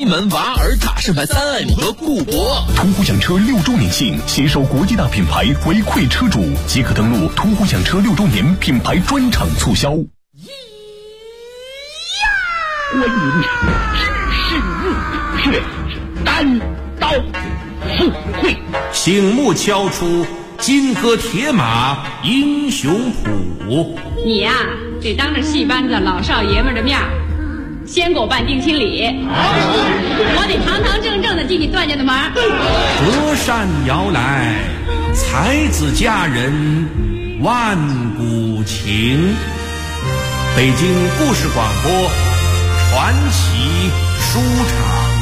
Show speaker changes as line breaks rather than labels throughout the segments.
明门、瓦尔塔、盛凡3M 和固博。
途虎养车6周年庆，携手国际大品牌回馈车主，即可登录途虎养车6周年品牌专场促销。
观音知事入土穴，单刀赴会，
醒目敲出金戈铁马英雄谱。
你呀，得当着戏班子老少爷们的面先给我办定亲礼，我得堂堂正正的进你段家的门。
隔山遥来，才子佳人万古情。北京故事广播传奇书场。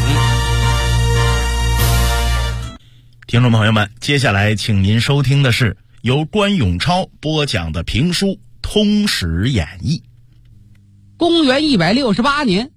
听众朋友们，接下来请您收听的是由关永超播讲的评书《通史演义》。
公元168年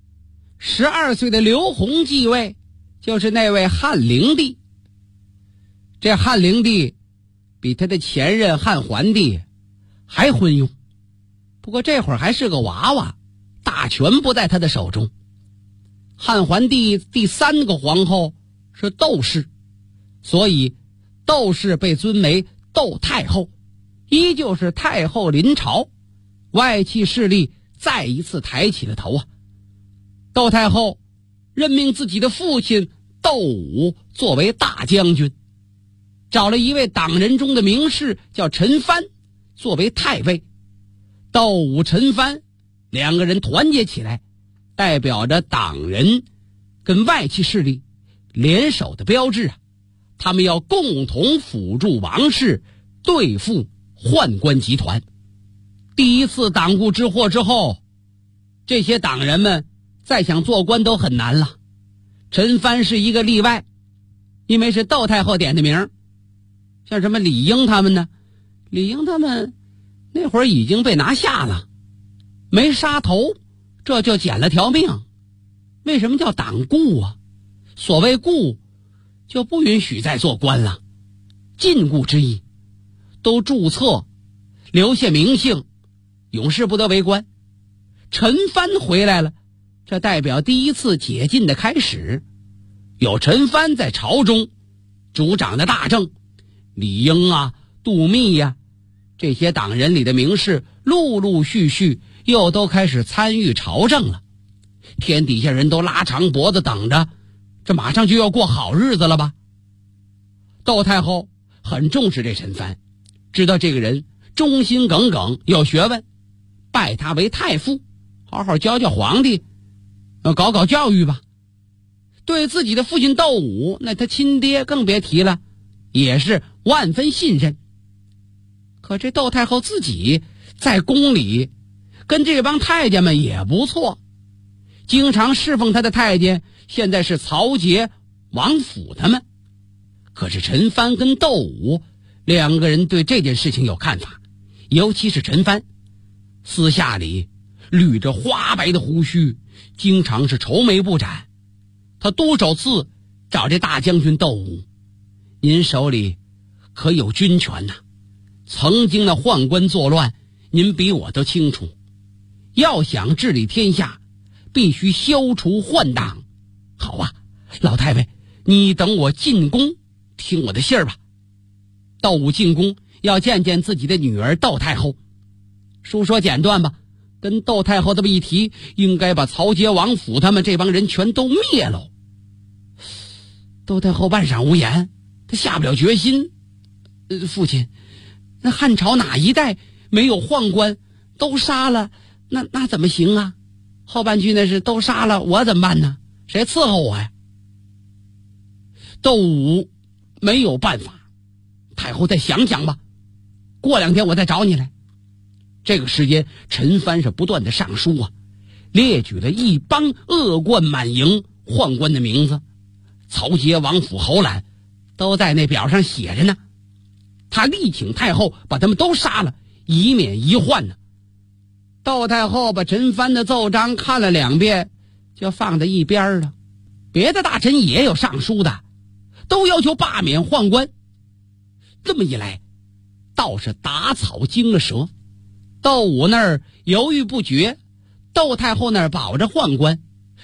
，12岁的刘宏继位，就是那位汉灵帝。这汉灵帝比他的前任汉桓帝还昏庸，不过这会儿还是个娃娃，大权不在他的手中。汉桓帝第3个皇后是窦氏，所以窦氏被尊为窦太后，依旧是太后临朝，外戚势力再一次抬起了头啊。窦太后任命自己的父亲窦武作为大将军，找了一位党人中的名士叫陈蕃作为太尉。窦武、陈蕃2个人团结起来，代表着党人跟外戚势力联手的标志啊。他们要共同辅助王室对付宦官集团。第一次党锢之祸之后，这些党人们再想做官都很难了。陈蕃是一个例外，因为是窦太后点的名。像什么李英他们呢？李英他们那会儿已经被拿下了，没杀头，这就捡了条命。为什么叫党锢啊？所谓锢，就不允许再做官了，禁锢之意，都注册，留下名姓，永世不得为官。陈蕃回来了，这代表第一次解禁的开始。有陈蕃在朝中主掌的大政，李英啊、杜密呀，这些党人里的名士陆陆续续又都开始参与朝政了。天底下人都拉长脖子等着，这马上就要过好日子了吧。窦太后很重视这陈蕃，知道这个人忠心耿耿，有学问，拜他为太傅，好好教教皇帝，搞搞教育吧。对自己的父亲窦武，那他亲爹更别提了，也是万分信任。可这窦太后自己在宫里跟这帮太监们也不错，经常侍奉他的太监现在是曹节、王府他们。可是陈蕃跟窦武2个人对这件事情有看法，尤其是陈蕃，私下里捋着花白的胡须，经常是愁眉不展。他督手次找这大将军窦武，您手里可有军权呐？曾经的宦官作乱，您比我都清楚。要想治理天下，必须消除宦党。好啊，老太尉，你等我进宫，听我的信儿吧。窦武进宫要见见自己的女儿窦太后。书说简短吧，跟窦太后这么一提，应该把曹节、王府他们这帮人全都灭了。窦太后半晌无言，她下不了决心。父亲，那汉朝哪一代没有宦官？都杀了，那怎么行啊？后半句那是都杀了，我怎么办呢？谁伺候我呀？窦武没有办法，太后再想想吧，过2天我再找你来。这个时间，陈蕃是不断的上书啊，列举了一帮恶贯满盈宦官的名字，曹节、王府、侯览都在那表上写着呢。他力请太后把他们都杀了，以免一患呢。窦太后把陈蕃的奏章看了2遍，就放在一边了。别的大臣也有上书的，都要求罢免宦官。这么一来，倒是打草惊了蛇。窦武那儿犹豫不决，窦太后那儿保着宦官，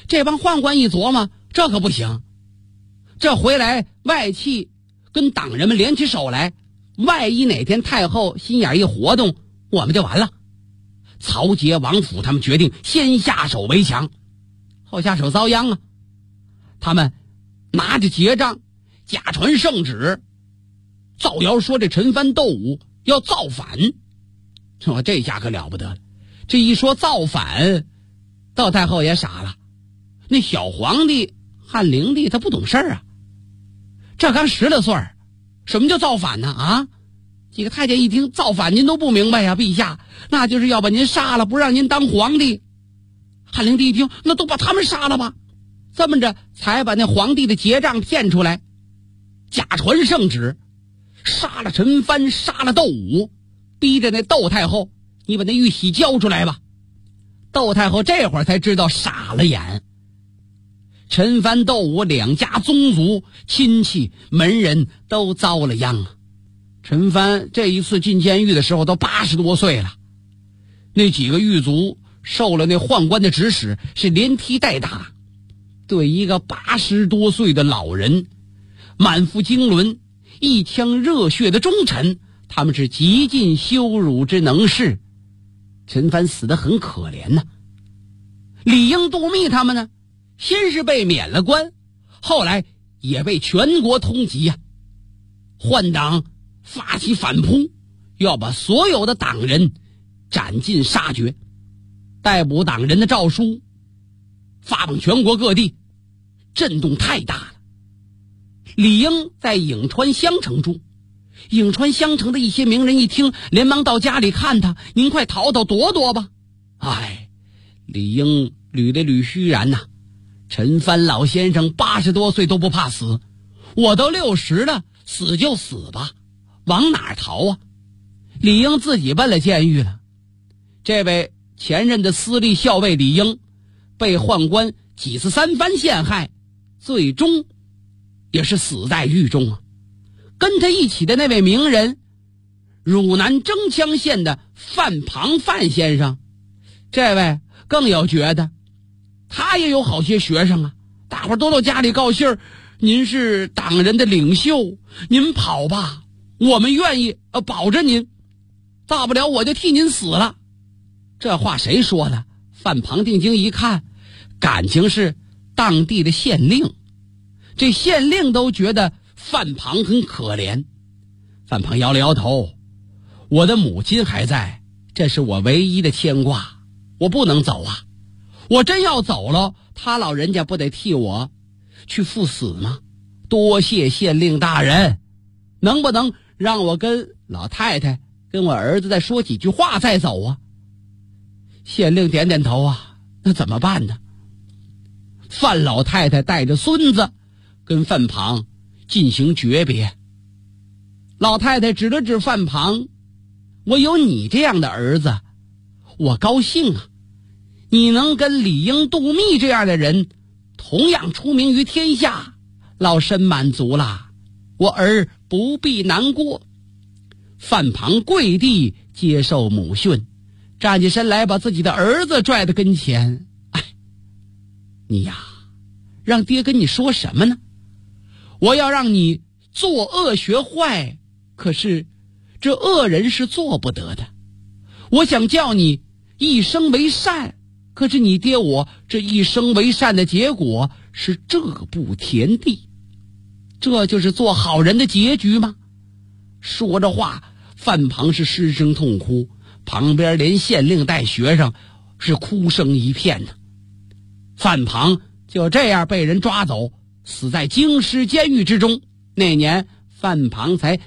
这帮宦官一琢磨，这可不行，这回来外戚跟党人们联起手来，万一哪天太后心眼一活动，我们就完了。曹节、王府他们决定先下手为强，后下手遭殃啊！他们拿着节杖，假传圣旨，造谣说这陈蕃、窦武要造反。说这下可了不得了，这一说造反，窦太后也傻了。那小皇帝汉灵帝他不懂事啊，这刚16岁，什么叫造反呢？啊，几个太监一听造反您都不明白呀，陛下，那就是要把您杀了，不让您当皇帝。汉灵帝一听，那都把他们杀了吧。这么着才把那皇帝的节杖骗出来，假传圣旨，杀了陈蕃，杀了窦武，逼着那窦太后，你把那玉玺交出来吧。窦太后这会儿才知道傻了眼。陈蕃、窦武两家宗族、亲戚、门人都遭了殃啊。陈蕃这一次进监狱的时候都80多岁了，那几个狱卒受了那宦官的指使，是连踢带打，对一个80多岁的老人，满腹经纶、一腔热血的忠臣，他们是极尽羞辱之能事。陈蕃死得很可怜呐。李英、杜密他们呢，先是被免了官，后来也被全国通缉呀。宦党发起反扑，要把所有的党人斩尽杀绝。逮捕党人的诏书发往全国各地，震动太大了。李英在颍川襄城住，颍川襄城的一些名人一听，连忙到家里看他，您快逃逃躲躲吧。哎，李英捋了捋须髯呐，陈蕃老先生80多岁都不怕死，我都60了，死就死吧，往哪儿逃啊？李英自己奔了监狱了。这位前任的司隶校尉李英被宦官几次3番陷害，最终也是死在狱中啊。跟他一起的那位名人，汝南征羌县的范庞范先生，这位更有觉得，他也有好些学生啊，大伙儿都到家里告信儿，您是党人的领袖，您跑吧，我们愿意保着您，大不了我就替您死了。这话谁说的？范庞定睛一看，感情是当地的县令，这县令都觉得范庞很可怜。范庞摇了摇头，我的母亲还在，这是我唯一的牵挂，我不能走啊，我真要走了，他老人家不得替我去赴死吗？多谢县令大人，能不能让我跟老太太跟我儿子再说几句话再走啊？县令点点头啊，那怎么办呢？范老太太带着孙子跟范庞进行诀别。老太太指了指范庞，我有你这样的儿子，我高兴啊，你能跟李英、杜密这样的人同样出名于天下，老身满足了，我儿不必难过。范庞跪地接受母训，站起身来把自己的儿子拽到跟前，哎，你呀，让爹跟你说什么呢？我要让你作恶学坏，可是这恶人是做不得的。我想叫你一生为善，可是你爹我这一生为善的结果是这步田地，这就是做好人的结局吗？说着话，范庞是失声痛哭，旁边连县令带学生是哭声一片呢。范庞就这样被人抓走，死在京师监狱之中。那年范庞才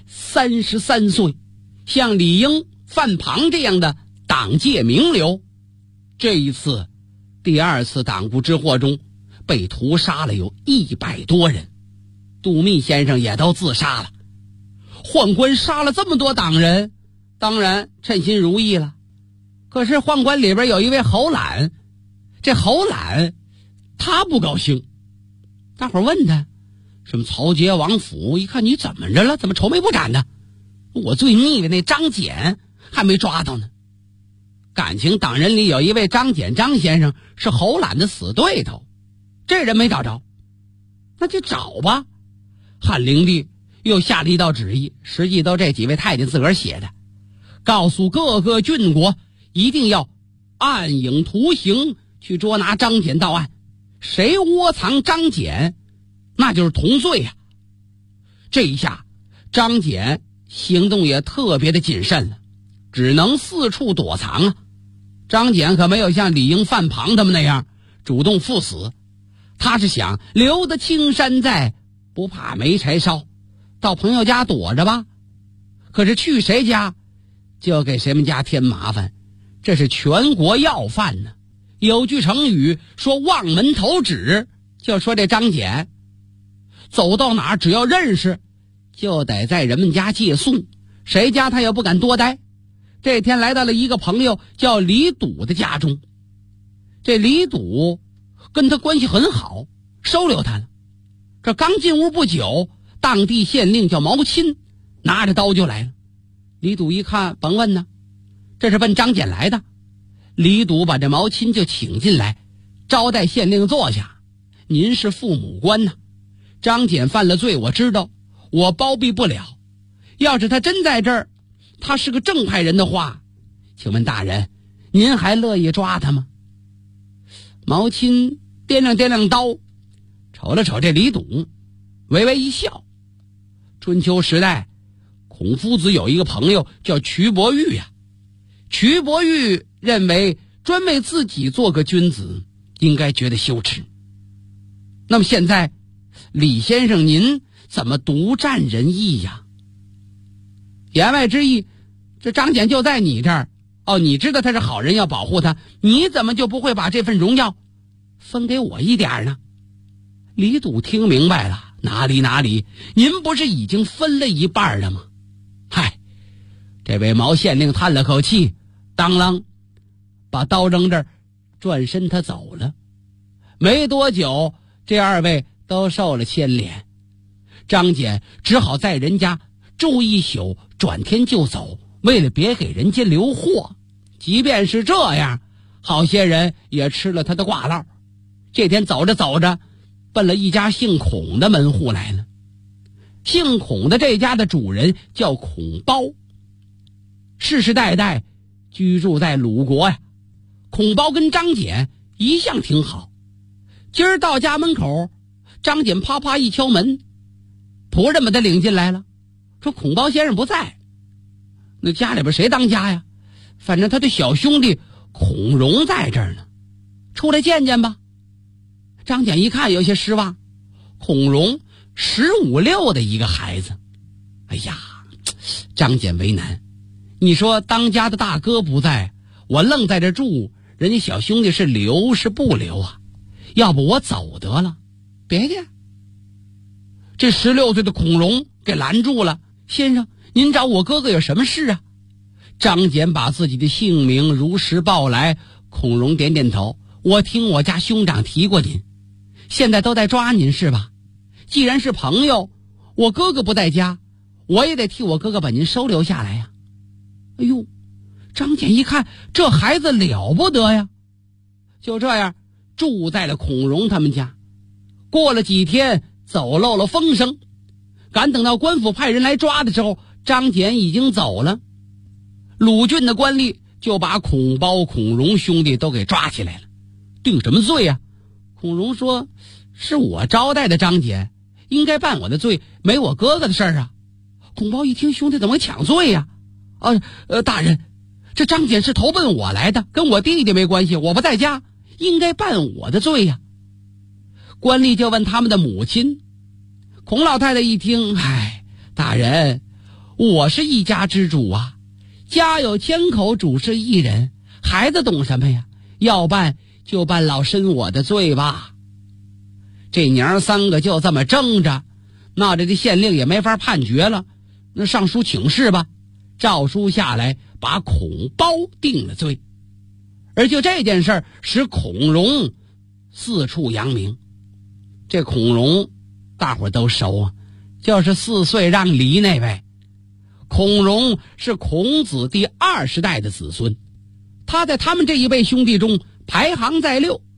33岁，像李英、范庞这样的党界名流，这一次第二次党锢之祸中被屠杀了有100多人，杜密先生也都自杀了。宦官杀了这么多党人，当然称心如意了。可是宦官里边有一位侯览，这侯览他不高兴。大伙问他，什么曹节、王府，一看你怎么着了，怎么愁眉不展的？我最腻歪那张謇还没抓到呢。感情党人里有一位张謇张先生是侯览的死对头， 这人没找着，那就找吧。汉灵帝又下了一道旨意，实际都这几位太监自个儿写的，告诉各个郡国一定要暗影图形去捉拿张謇到案，谁窝藏张謇那就是同罪呀。这一下张謇行动也特别的谨慎了，只能四处躲藏啊。张謇可没有像李应、范庞他们那样主动赴死，他是想留得青山在，不怕没柴烧，到朋友家躲着吧。可是去谁家就给谁们家添麻烦，这是全国要犯呢。有句成语说望门投止，就说这张謇走到哪儿只要认识就得在人们家借宿，谁家他也不敢多待。这天来到了一个朋友叫李笃的家中，这李笃跟他关系很好，收留他了。这刚进屋不久，当地县令叫毛钦拿着刀就来了。李笃一看，甭问呢，这是奔张謇来的。李笃把这毛钦就请进来，招待县令坐下。您是父母官呐，张謇犯了罪我知道，我包庇不了。要是他真在这儿，他是个正派人的话，请问大人，您还乐意抓他吗？毛钦掂量掂量刀，瞅了瞅这李笃，微微一笑。春秋时代，孔夫子有一个朋友叫瞿伯玉呀。瞿伯玉认为专为自己做个君子应该觉得羞耻。那么现在李先生您怎么独占人意呀？言外之意，这张謇就在你这儿，你知道他是好人要保护他，你怎么就不会把这份荣耀分给我一点呢？李笃听明白了，哪里，您不是已经分了一半了吗？嗨，这位毛县令叹了口气，当啷把刀扔这儿，转身他走了。没多久，这二位都受了牵连，张謇只好在人家住一宿，转天就走，为了别给人家留祸。即便是这样，好些人也吃了他的挂烙。这天走着走着，奔了一家姓孔的门户来了。姓孔的这家的主人叫孔包，世世代代居住在鲁国呀。孔包跟张謇一向挺好，今儿到家门口，张謇啪啪一敲门，仆人把他领进来了，说孔包先生不在。那家里边谁当家呀？反正他的小兄弟孔融在这儿呢，出来见见吧。张謇一看有些失望，孔融15、16的一个孩子。哎呀，张謇为难，你说当家的大哥不在，我愣在这住，人家小兄弟是留是不留啊？要不我走得了。别介，这16岁的孔融给拦住了。先生，您找我哥哥有什么事啊？张謇把自己的姓名如实报来。孔融点点头，我听我家兄长提过您，现在都在抓您是吧？既然是朋友，我哥哥不在家，我也得替我哥哥把您收留下来呀。哎呦，张謇一看这孩子了不得呀，就这样住在了孔融他们家。过了几天，走漏了风声，赶等到官府派人来抓的时候，张謇已经走了。鲁郡的官吏就把孔包、孔融兄弟都给抓起来了。定什么罪呀？孔融说，是我招待的张謇，应该办我的罪，没我哥哥的事儿啊。孔包一听，兄弟怎么会抢罪呀？大人，这张謇是投奔我来的，跟我弟弟没关系，我不在家，应该办我的罪呀。官吏就问他们的母亲。孔老太太一听，大人，我是一家之主啊，家有千口，主是一人，孩子懂什么呀？要办就办老身我的罪吧。这娘三个就这么争着，闹着这县令也没法判决了，那上书请示吧。诏书下来，把孔包定了罪。而就这件事儿，使孔融四处扬名。这孔融大伙都熟啊，就是4岁让梨那位。孔融是孔子第20代的子孙，他在他们这一辈兄弟中排行在6。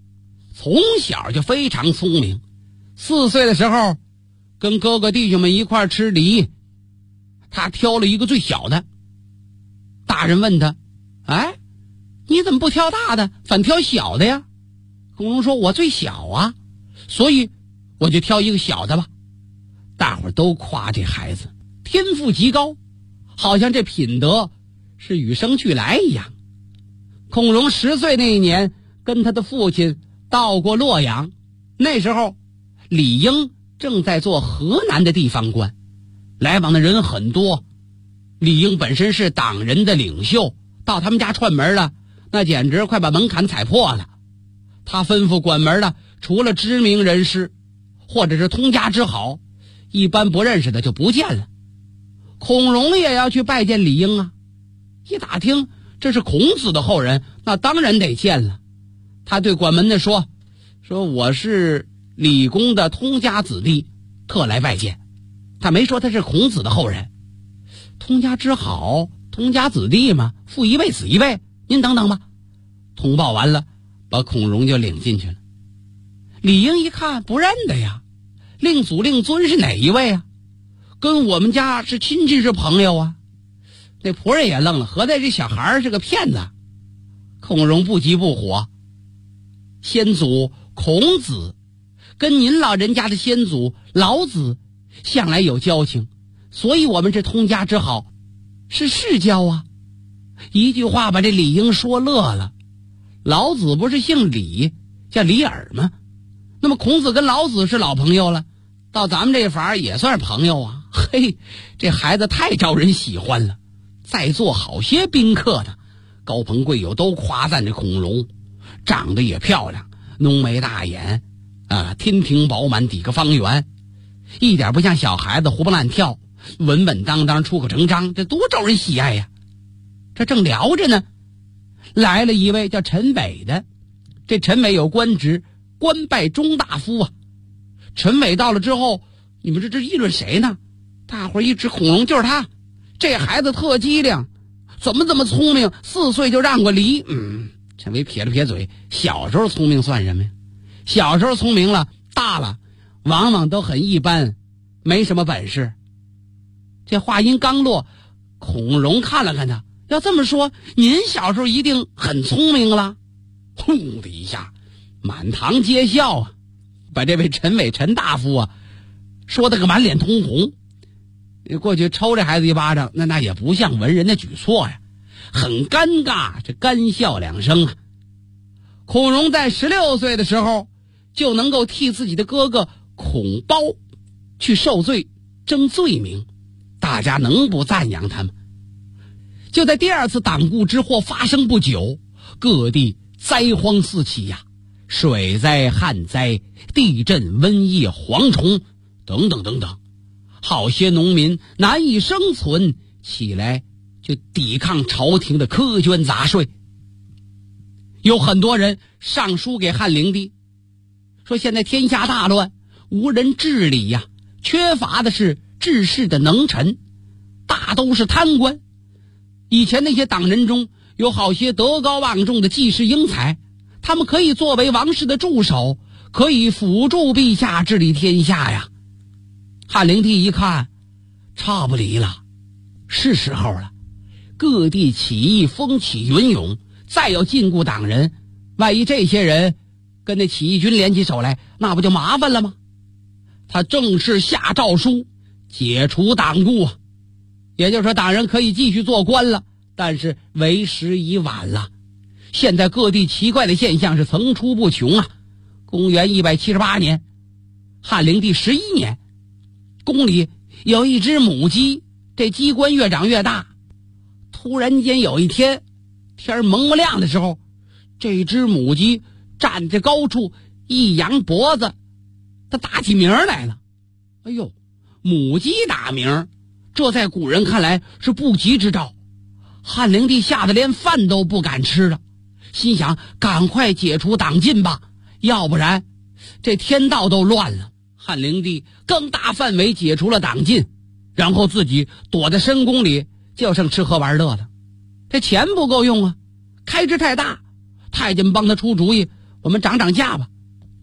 从小就非常聪明。4岁的时候，跟哥哥弟兄们一块吃梨，他挑了一个最小的。大人问他：“哎，你怎么不挑大的，反挑小的呀？”孔融说：“我最小啊，所以我就挑一个小的吧。”大伙儿都夸这孩子天赋极高，好像这品德是与生俱来一样。孔融10岁那一年，跟他的父亲到过洛阳，那时候李应正在做河南的地方官，来往的人很多。李应本身是党人的领袖，到他们家串门了，那简直快把门槛踩破了。他吩咐管门的，除了知名人士或者是通家之好，一般不认识的就不见了。孔融也要去拜见李应啊，一打听这是孔子的后人，那当然得见了。他对管门的说我是李公的通家子弟，特来拜见。他没说他是孔子的后人。通家之好，通家子弟嘛，父一辈子一辈，您等等吧。通报完了，把孔融就领进去了。李应一看不认得呀，令祖令尊是哪一位啊？跟我们家是亲戚是朋友啊。那仆人也愣了，合在这小孩是个骗子。孔融不急不火，先祖孔子跟您老人家的先祖老子向来有交情，所以我们这通家之好，是世交啊。一句话把这李应说乐了。老子不是姓李，叫李耳吗？那么孔子跟老子是老朋友了，到咱们这法也算是朋友啊。嘿，这孩子太招人喜欢了。在座好些宾客的高朋贵友都夸赞这孔融，长得也漂亮，浓眉大眼啊，天庭饱满，抵个方圆，一点不像小孩子活蹦乱跳，稳稳当当，出口成章，这多招人喜爱呀。这正聊着呢，来了一位叫陈伟的。这陈伟有官职，官拜中大夫啊。陈伟到了之后，你们这议论谁呢？大伙儿一指孔融，就是他，这孩子特机灵，怎么这么聪明，4岁就让过梨。陈伟撇了撇嘴，小时候聪明算什么呀？小时候聪明了，大了往往都很一般，没什么本事。这话音刚落，孔融看了看他，要这么说，您小时候一定很聪明了。轰的一下，满堂皆笑啊，把这位陈伟陈大夫啊说得个满脸通红。过去抽这孩子一巴掌，那也不像文人的举措呀，很尴尬，这干笑两声啊。孔融在16岁的时候就能够替自己的哥哥孔褒去受罪争罪名，大家能不赞扬他们？就在第2次党锢之祸发生不久，各地灾荒四起呀，水灾、旱灾、地震、瘟疫、蝗虫等等等等，好些农民难以生存，起来就抵抗朝廷的苛捐杂税。有很多人上书给汉灵帝，说现在天下大乱，无人治理呀，缺乏的是治世的能臣，大都是贪官。以前那些党人中有好些德高望重的济世英才，他们可以作为王室的助手，可以辅助陛下治理天下呀。汉灵帝一看，差不离了，是时候了。各地起义风起云涌，再有禁锢党人，万一这些人跟那起义军联起手来，那不就麻烦了吗？他正式下诏书解除党锢啊，也就是说党人可以继续做官了，但是为时已晚了。现在各地奇怪的现象是层出不穷啊。公元178年，汉灵帝11年，宫里有一只母鸡，这鸡冠越长越大。突然间有一天，天蒙蒙亮的时候，这只母鸡站在高处，一扬脖子，它打起鸣来了。哎呦，母鸡打鸣，这在古人看来是不吉之兆。汉灵帝吓得连饭都不敢吃了，心想赶快解除党禁吧，要不然这天道都乱了。汉灵帝更大范围解除了党禁，然后自己躲在深宫里，就剩吃喝玩乐了。这钱不够用啊，开支太大，太监帮他出主意，我们涨价吧，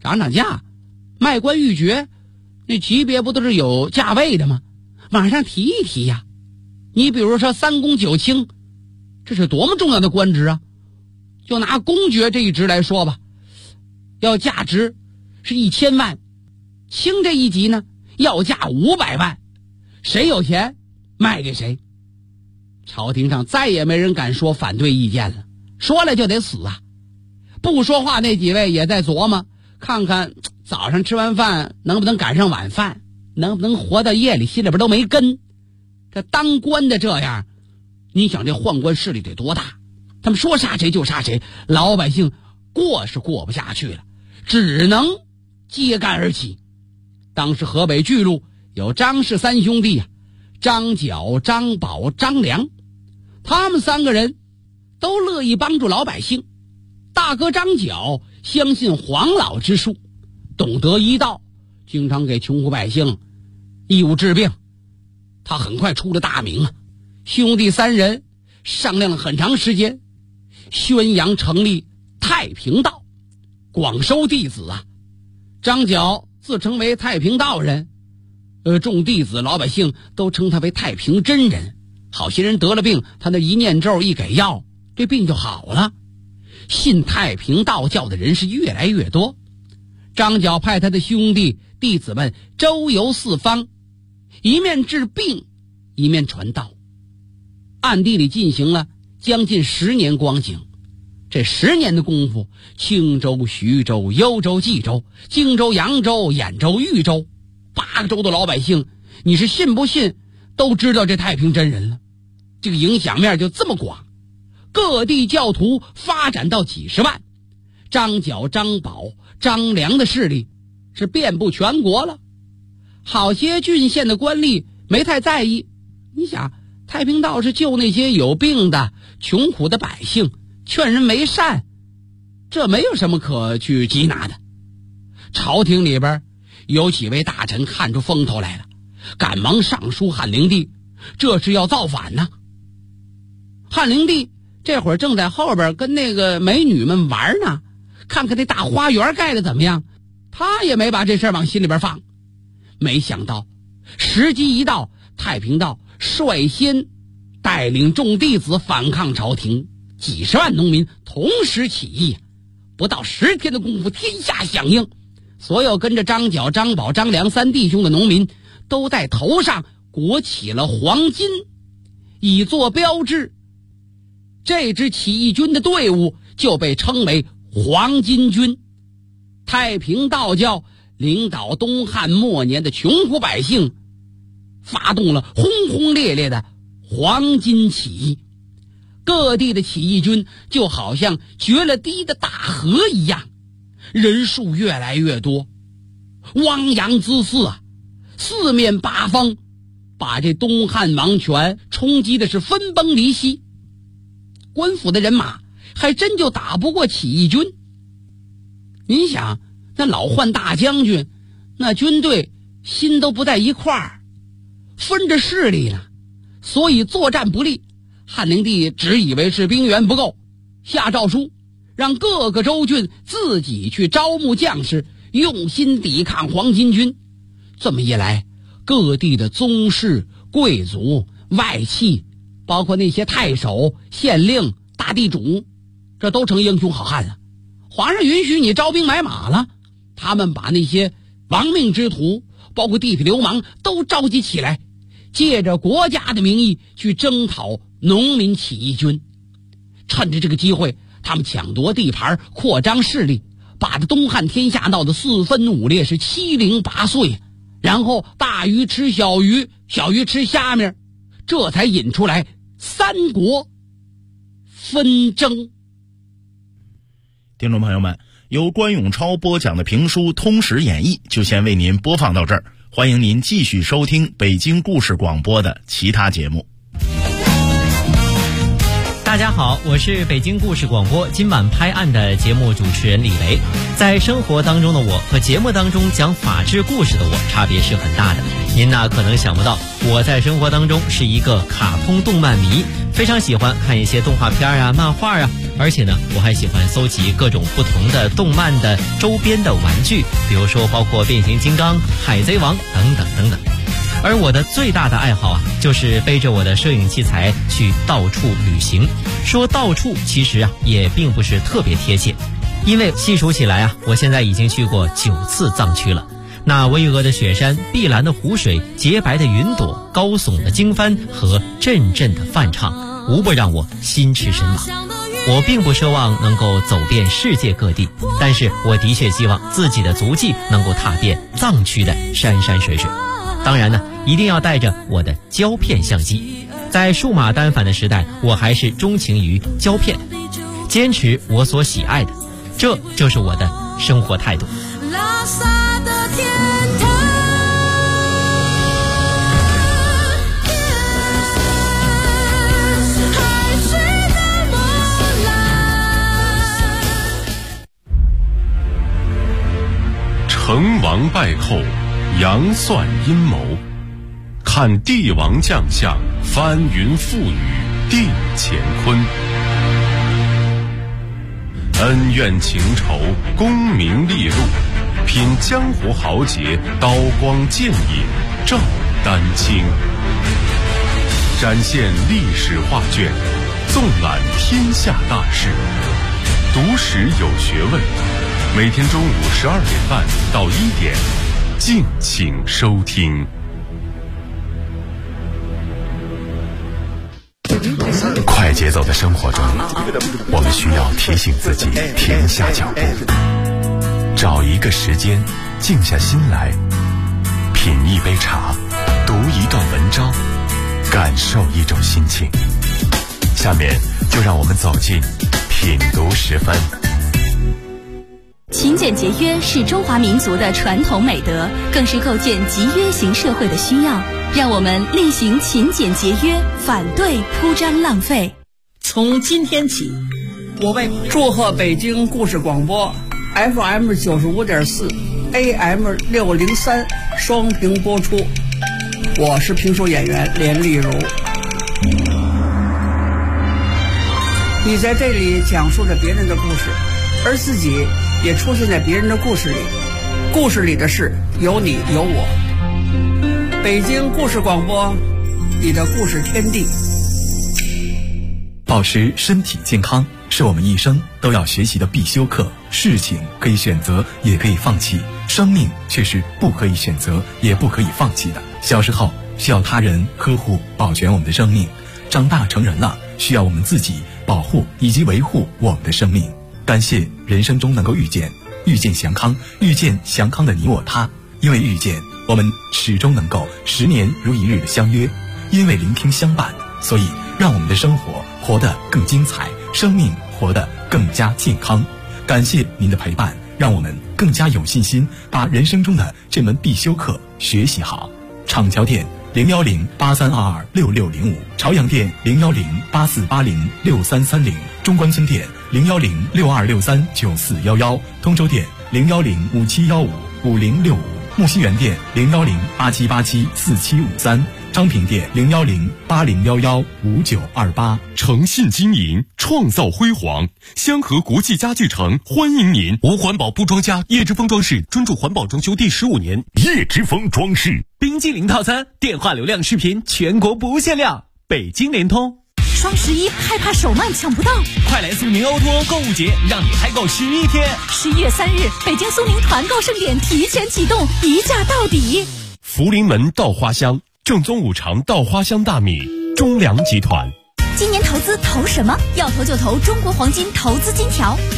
涨价，卖官鬻爵，那级别不都是有价位的吗？往上提一提呀。你比如说三公九卿，这是多么重要的官职啊！就拿公爵这一职来说吧，要价值是1000万，卿这一级呢要价500万，谁有钱卖给谁。朝廷上再也没人敢说反对意见了，说了就得死啊！不说话那几位也在琢磨，看看早上吃完饭能不能赶上晚饭，能不能活到夜里，心里边都没根。这当官的这样，你想这宦官势力得多大？他们说杀谁就杀谁，老百姓过是过不下去了，只能揭竿而起。当时河北巨鹿有张氏3兄弟啊，张角、张宝、张良，他们3个人都乐意帮助老百姓。大哥张角相信黄老之术，懂得医道，经常给穷苦百姓义务治病，他很快出了大名啊。兄弟3人商量了很长时间，宣扬成立太平道，广收弟子啊。张角自称为太平道人，众弟子老百姓都称他为太平真人。好些人得了病，他那一念咒一给药，这病就好了。信太平道教的人是越来越多。张角派他的兄弟弟子们周游四方，一面治病一面传道，暗地里进行了将近10年光景。这10年的功夫，青州、徐州、幽州、冀州、荆州、扬州、兖州、豫州8个州的老百姓，你是信不信都知道这太平真人了。这个影响面就这么广，各地教徒发展到几十万，张角、张宝、张良的势力是遍布全国了。好些郡县的官吏没太在意，你想太平道是救那些有病的穷苦的百姓，劝人为善，这没有什么可去缉拿的。朝廷里边有几位大臣看出风头来了，赶忙上书汉灵帝，这是要造反呢。汉灵帝这会儿正在后边跟那个美女们玩呢，看看那大花园盖的怎么样，他也没把这事儿往心里边放。没想到时机一到，太平道率先带领众弟子反抗朝廷，几十万农民同时起义，不到10天的功夫，天下响应。所有跟着张角、张宝、张良3弟兄的农民都在头上裹起了黄金，以作标志。这支起义军的队伍就被称为黄巾军。太平道教领导东汉末年的穷苦百姓，发动了轰轰烈烈的黄巾起义。各地的起义军就好像决了堤的大河一样，人数越来越多，汪洋恣肆啊，四面八方把这东汉王权冲击的是分崩离析。官府的人马还真就打不过起义军。您想，那老宦大将军那军队心都不在一块儿，分着势力了，所以作战不利。汉灵帝只以为是兵源不够，下诏书让各个州郡自己去招募将士，用心抵抗黄巾军。这么一来，各地的宗室、贵族、外戚，包括那些太守、县令、大地主，这都成英雄好汉了。皇上允许你招兵买马了，他们把那些亡命之徒，包括地痞流氓都召集起来，借着国家的名义去征讨农民起义军。趁着这个机会，他们抢夺地盘，扩张势力，把这东汉天下闹得4分5裂，是7零8碎。然后大鱼吃小鱼，小鱼吃虾米，这才引出来3国纷争。
听众朋友们，由关永超播讲的评书《通史演义》就先为您播放到这儿，欢迎您继续收听北京故事广播的其他节目。
大家好，我是北京故事广播今晚拍案的节目主持人李雷。在生活当中的我和节目当中讲法治故事的我差别是很大的。您呢可能想不到，我在生活当中是一个卡通动漫迷，非常喜欢看一些动画片啊、漫画啊，而且呢我还喜欢搜集各种不同的动漫的周边的玩具，比如说包括变形金刚、海贼王等等等等。而我的最大的爱好啊，就是背着我的摄影器材去到处旅行。说到处其实啊也并不是特别贴切，因为细数起来啊，我现在已经去过9次藏区了。那巍峨的雪山、碧蓝的湖水、洁白的云朵、高耸的经幡和阵阵的梵唱，无不让我心驰神往。我并不奢望能够走遍世界各地，但是我的确希望自己的足迹能够踏遍藏区的山山水水。当然呢，一定要带着我的胶片相机。在数码单反的时代，我还是钟情于胶片，坚持我所喜爱的，这就是我的生活态度。
拉萨的天堂，还是那么蓝。
成王败寇，杨算阴谋，看帝王将相，翻云覆雨定乾坤。恩怨情仇，功名利禄，品江湖豪杰，刀光剑影照丹青。展现历史画卷，纵览天下大事，读史有学问。每天中午12点半到1点，敬请收听。
快节奏的生活中，我们需要提醒自己停下脚步，找一个时间静下心来，品一杯茶，读一段文章，感受一种心情。下面就让我们走进品读10分。
勤俭节约是中华民族的传统美德，更是构建集约型社会的需要。让我们厉行勤俭节约，反对铺张浪费。
从今天起，我为祝贺北京故事广播 FM 95.4 AM 603双屏播出。我是评书演员连丽如。你在这里讲述着别人的故事，而自己也出现在别人的故事里，故事里的事有你有我。北京故事广播，你的故事天地。
保持身体健康是我们一生都要学习的必修课。事情可以选择，也可以放弃，生命却是不可以选择，也不可以放弃的。小时候需要他人呵护保全我们的生命，长大成人了需要我们自己保护以及维护我们的生命。感谢人生中能够遇见祥康，遇见祥康的你我他。因为遇见，我们始终能够10年如一日的相约；因为聆听相伴，所以让我们的生活活得更精彩，生命活得更加健康。感谢您的陪伴，让我们更加有信心把人生中的这门必修课学习好。厂桥店01083226605，朝阳店01084806330，中关村店01062639411，通州店01057155065，木樨园店01087874753，昌平店01080115928。
诚信经营，创造辉煌。香河国际家具城欢迎您！无环保不装家，叶之峰装饰专注环保装修第15年。
叶之峰装饰。
冰激凌套餐，电话流量视频全国不限量。北京联通。
双11害怕手慢抢不到，
快来苏宁欧托购物节，让你嗨购11天。
11月3日，北京苏宁团购盛典提前启动，一价到底。
福临门稻花香，正宗五常稻花香大米，中粮集团。
今年投资投什么？要投就投中国黄金投资金条。